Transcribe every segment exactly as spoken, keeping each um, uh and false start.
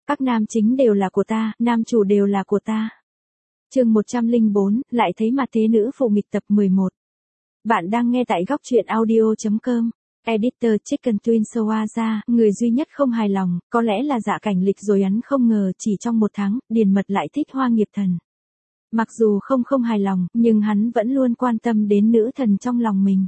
Các nam chính đều là của ta, nam chủ đều là của ta. Chương một trăm lẻ bốn, lại thấy mặt thế nữ phụ nghịch tập mười một. Bạn đang nghe tại góc truyện audio chấm com. Editor Chicken Twin Soaza, người duy nhất không hài lòng, có lẽ là Dạ Cảnh Lịch rồi. Hắn không ngờ chỉ trong một tháng, Điền Mật lại thích Hoa Nghiệp Thần. Mặc dù không không hài lòng, nhưng hắn vẫn luôn quan tâm đến nữ thần trong lòng mình.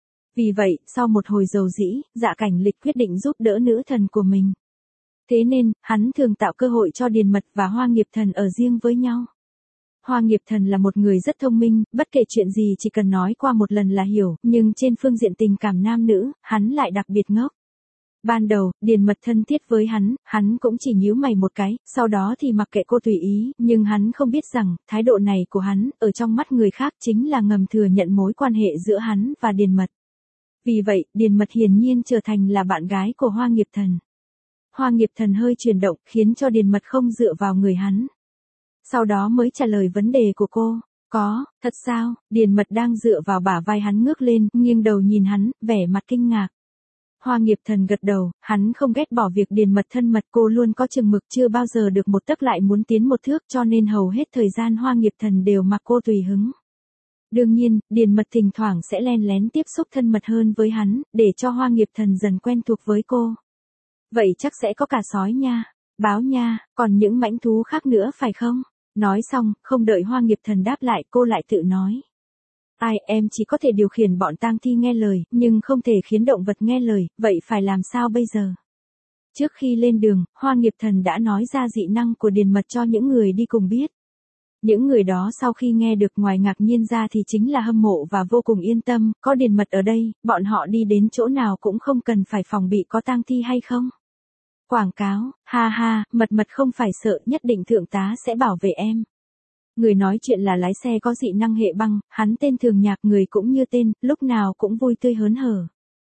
Vì vậy, sau một hồi dầu dĩ, Dạ Cảnh Lịch quyết định giúp đỡ nữ thần của mình. Thế nên, hắn thường tạo cơ hội cho Điền Mật và Hoa Nghiệp Thần ở riêng với nhau. Hoa Nghiệp Thần là một người rất thông minh, bất kể chuyện gì chỉ cần nói qua một lần là hiểu, nhưng trên phương diện tình cảm nam nữ, hắn lại đặc biệt ngốc. Ban đầu, Điền Mật thân thiết với hắn, hắn cũng chỉ nhíu mày một cái, sau đó thì mặc kệ cô tùy ý, nhưng hắn không biết rằng, thái độ này của hắn, ở trong mắt người khác chính là ngầm thừa nhận mối quan hệ giữa hắn và Điền Mật. Vì vậy, Điền Mật hiển nhiên trở thành là bạn gái của Hoa Nghiệp Thần. Hoa Nghiệp Thần hơi chuyển động, khiến cho Điền Mật không dựa vào người hắn. Sau đó mới trả lời vấn đề của cô. Có, thật sao? Điền Mật đang dựa vào bả vai hắn ngước lên, nghiêng đầu nhìn hắn, vẻ mặt kinh ngạc. Hoa Nghiệp Thần gật đầu, hắn không ghét bỏ việc Điền Mật thân mật, cô luôn có chừng mực, chưa bao giờ được một tấc lại muốn tiến một thước, cho nên hầu hết thời gian Hoa Nghiệp Thần đều mặc cô tùy hứng. Đương nhiên, Điền Mật thỉnh thoảng sẽ len lén tiếp xúc thân mật hơn với hắn, để cho Hoa Nghiệp Thần dần quen thuộc với cô. Vậy chắc sẽ có cả sói nha, báo nha, còn những mãnh thú khác nữa phải không? Nói xong, không đợi Hoa Nghiệp Thần đáp lại, cô lại tự nói. Ai, em chỉ có thể điều khiển bọn tang thi nghe lời, nhưng không thể khiến động vật nghe lời, vậy phải làm sao bây giờ? Trước khi lên đường, Hoa Nghiệp Thần đã nói ra dị năng của Điền Mật cho những người đi cùng biết. Những người đó sau khi nghe được ngoài ngạc nhiên ra thì chính là hâm mộ và vô cùng yên tâm, có Điền Mật ở đây, bọn họ đi đến chỗ nào cũng không cần phải phòng bị có tang thi hay không. Quảng cáo, ha ha, Mật Mật không phải sợ, nhất định thượng tá sẽ bảo vệ em. Người nói chuyện là lái xe có dị năng hệ băng, hắn tên Thường Nhạc, người cũng như tên, lúc nào cũng vui tươi hớn hở.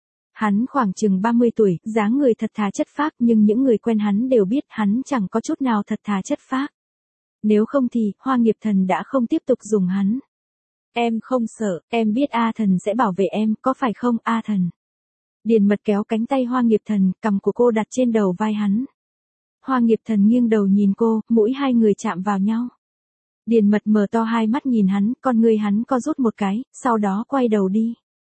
Hắn khoảng chừng ba mươi tuổi, dáng người thật thà chất phác, nhưng những người quen hắn đều biết hắn chẳng có chút nào thật thà chất phác. Nếu không thì, Hoa Nghiệp Thần đã không tiếp tục dùng hắn. Em không sợ, em biết A Thần sẽ bảo vệ em, có phải không A Thần? Điền Mật kéo cánh tay Hoa Nghiệp Thần, cầm của cô đặt trên đầu vai hắn. Hoa Nghiệp Thần nghiêng đầu nhìn cô, mũi hai người chạm vào nhau. Điền Mật mở to hai mắt nhìn hắn, con người hắn co rút một cái, sau đó quay đầu đi.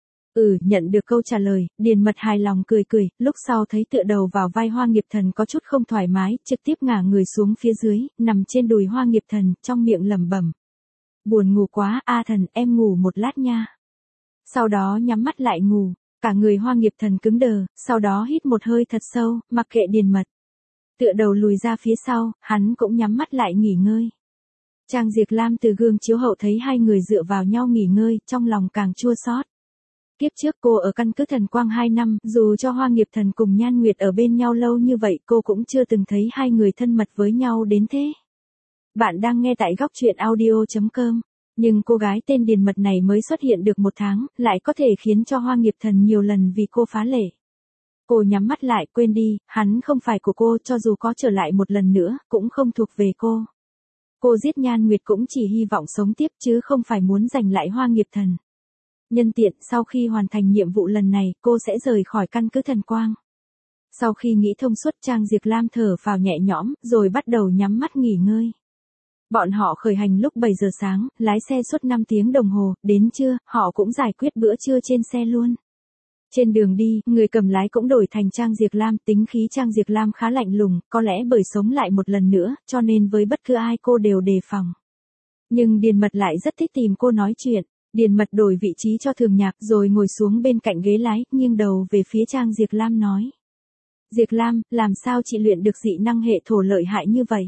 Ừ, nhận được câu trả lời, Điền Mật hài lòng cười cười, lúc sau thấy tựa đầu vào vai Hoa Nghiệp Thần có chút không thoải mái, trực tiếp ngả người xuống phía dưới, nằm trên đùi Hoa Nghiệp Thần, trong miệng lẩm bẩm. Buồn ngủ quá, A Thần, em ngủ một lát nha. Sau đó nhắm mắt lại ngủ, cả người Hoa Nghiệp Thần cứng đờ, sau đó hít một hơi thật sâu, mặc kệ Điền Mật. Tựa đầu lùi ra phía sau, hắn cũng nhắm mắt lại nghỉ ngơi. Trang Diệp Lam từ gương chiếu hậu thấy hai người dựa vào nhau nghỉ ngơi, trong lòng càng chua xót. Kiếp trước cô ở căn cứ Thần Quang hai năm, dù cho Hoa Nghiệp Thần cùng Nhan Nguyệt ở bên nhau lâu như vậy, cô cũng chưa từng thấy hai người thân mật với nhau đến thế. Bạn đang nghe tại góc truyện audio chấm com. Nhưng cô gái tên Điền Mật này mới xuất hiện được một tháng, lại có thể khiến cho Hoa Nghiệp Thần nhiều lần vì cô phá lệ. Cô nhắm mắt lại, quên đi, hắn không phải của cô, cho dù có trở lại một lần nữa, cũng không thuộc về cô. Cô giết Nhan Nguyệt cũng chỉ hy vọng sống tiếp chứ không phải muốn giành lại Hoa Nghiệp Thần. Nhân tiện, sau khi hoàn thành nhiệm vụ lần này, cô sẽ rời khỏi căn cứ Thần Quang. Sau khi nghĩ thông suốt, Trang Diệp Lam thở phào nhẹ nhõm, rồi bắt đầu nhắm mắt nghỉ ngơi. Bọn họ khởi hành lúc bảy giờ sáng, lái xe suốt năm tiếng đồng hồ, đến trưa, họ cũng giải quyết bữa trưa trên xe luôn. Trên đường đi, người cầm lái cũng đổi thành Trang Diệp Lam, tính khí Trang Diệp Lam khá lạnh lùng, có lẽ bởi sống lại một lần nữa, cho nên với bất cứ ai cô đều đề phòng. Nhưng Điền Mật lại rất thích tìm cô nói chuyện. Điền Mật đổi vị trí cho Thường Nhạc rồi ngồi xuống bên cạnh ghế lái, nghiêng đầu về phía Trang Diệp Lam nói. Diệp Lam, làm sao chị luyện được dị năng hệ thổ lợi hại như vậy?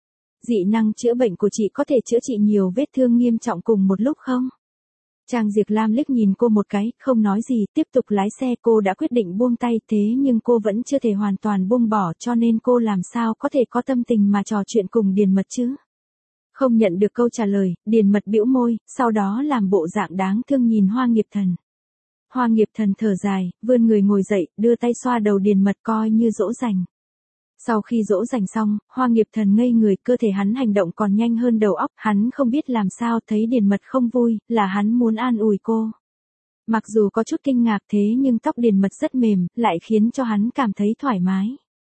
Dị năng chữa bệnh của chị có thể chữa trị nhiều vết thương nghiêm trọng cùng một lúc không? Trang Diệp Lam liếc nhìn cô một cái, không nói gì, tiếp tục lái xe. Cô đã quyết định buông tay, thế nhưng cô vẫn chưa thể hoàn toàn buông bỏ, cho nên cô làm sao có thể có tâm tình mà trò chuyện cùng Điền Mật chứ? Không nhận được câu trả lời, Điền Mật bĩu môi, sau đó làm bộ dạng đáng thương nhìn Hoa Nghiệp Thần. Hoa Nghiệp Thần thở dài, vươn người ngồi dậy, đưa tay xoa đầu Điền Mật coi như dỗ dành. Sau khi dỗ dành xong, Hoa Nghiệp Thần ngây người, cơ thể hắn hành động còn nhanh hơn đầu óc, hắn không biết làm sao, thấy Điền Mật không vui, là hắn muốn an ủi cô. Mặc dù có chút kinh ngạc thế nhưng tóc Điền Mật rất mềm, lại khiến cho hắn cảm thấy thoải mái.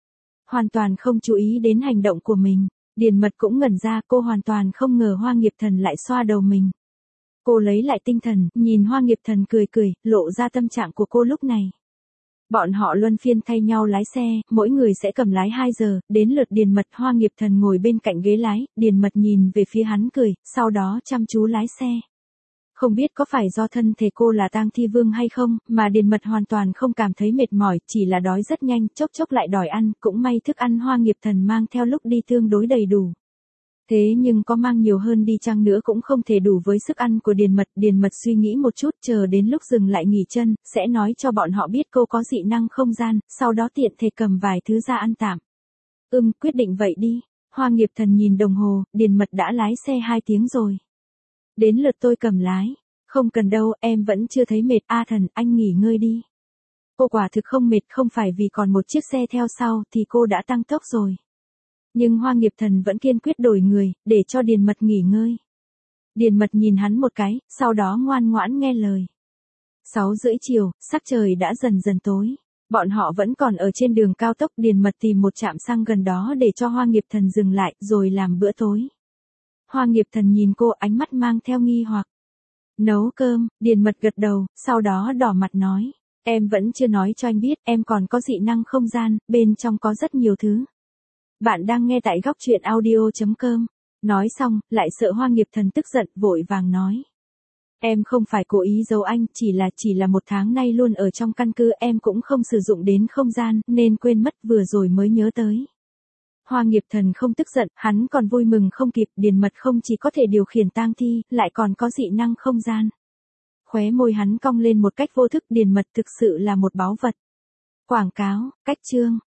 hoàn toàn không chú ý đến hành động của mình. Điền Mật cũng ngẩn ra, cô hoàn toàn không ngờ Hoa Nghiệp Thần lại xoa đầu mình. Cô lấy lại tinh thần, nhìn Hoa Nghiệp Thần cười cười, lộ ra tâm trạng của cô lúc này. Bọn họ luân phiên thay nhau lái xe, mỗi người sẽ cầm lái hai giờ, đến lượt Điền Mật. Hoa Nghiệp Thần ngồi bên cạnh ghế lái, Điền Mật nhìn về phía hắn cười, sau đó chăm chú lái xe. Không biết có phải do thân thể cô là tang thi vương hay không, mà Điền Mật hoàn toàn không cảm thấy mệt mỏi, chỉ là đói rất nhanh, chốc chốc lại đòi ăn, cũng may thức ăn Hoa Nghiệp Thần mang theo lúc đi tương đối đầy đủ. Thế nhưng có mang nhiều hơn đi chăng nữa cũng không thể đủ với sức ăn của Điền Mật. Điền Mật suy nghĩ một chút, chờ đến lúc dừng lại nghỉ chân, sẽ nói cho bọn họ biết cô có dị năng không gian, sau đó tiện thể cầm vài thứ ra ăn tạm. Ừm, quyết định vậy đi. Hoa Nghiệp Thần nhìn đồng hồ, Điền Mật đã lái xe hai tiếng rồi. Đến lượt tôi cầm lái. Không cần đâu, em vẫn chưa thấy mệt. A Thần, anh nghỉ ngơi đi. Cô quả thực không mệt, không phải vì còn một chiếc xe theo sau thì cô đã tăng tốc rồi. Nhưng Hoa Nghiệp Thần vẫn kiên quyết đổi người, để cho Điền Mật nghỉ ngơi. Điền Mật nhìn hắn một cái, sau đó ngoan ngoãn nghe lời. Sáu rưỡi chiều, sắc trời đã dần dần tối. Bọn họ vẫn còn ở trên đường cao tốc. Điền Mật tìm một trạm xăng gần đó để cho Hoa Nghiệp Thần dừng lại, rồi làm bữa tối. Hoa Nghiệp Thần nhìn cô, ánh mắt mang theo nghi hoặc. Nấu cơm. Điền Mật gật đầu, sau đó đỏ mặt nói. Em vẫn chưa nói cho anh biết, em còn có dị năng không gian, bên trong có rất nhiều thứ. Bạn đang nghe tại góc truyện audio chấm com. Nói xong, lại sợ Hoa Nghiệp Thần tức giận, vội vàng nói. Em không phải cố ý giấu anh, chỉ là chỉ là một tháng nay luôn ở trong căn cứ, em cũng không sử dụng đến không gian, nên quên mất, vừa rồi mới nhớ tới. Hoa Nghiệp Thần không tức giận, hắn còn vui mừng không kịp. Điền Mật không chỉ có thể điều khiển tang thi, lại còn có dị năng không gian. Khóe môi hắn cong lên một cách vô thức. Điền Mật thực sự là một báu vật. Quảng cáo, cách chương.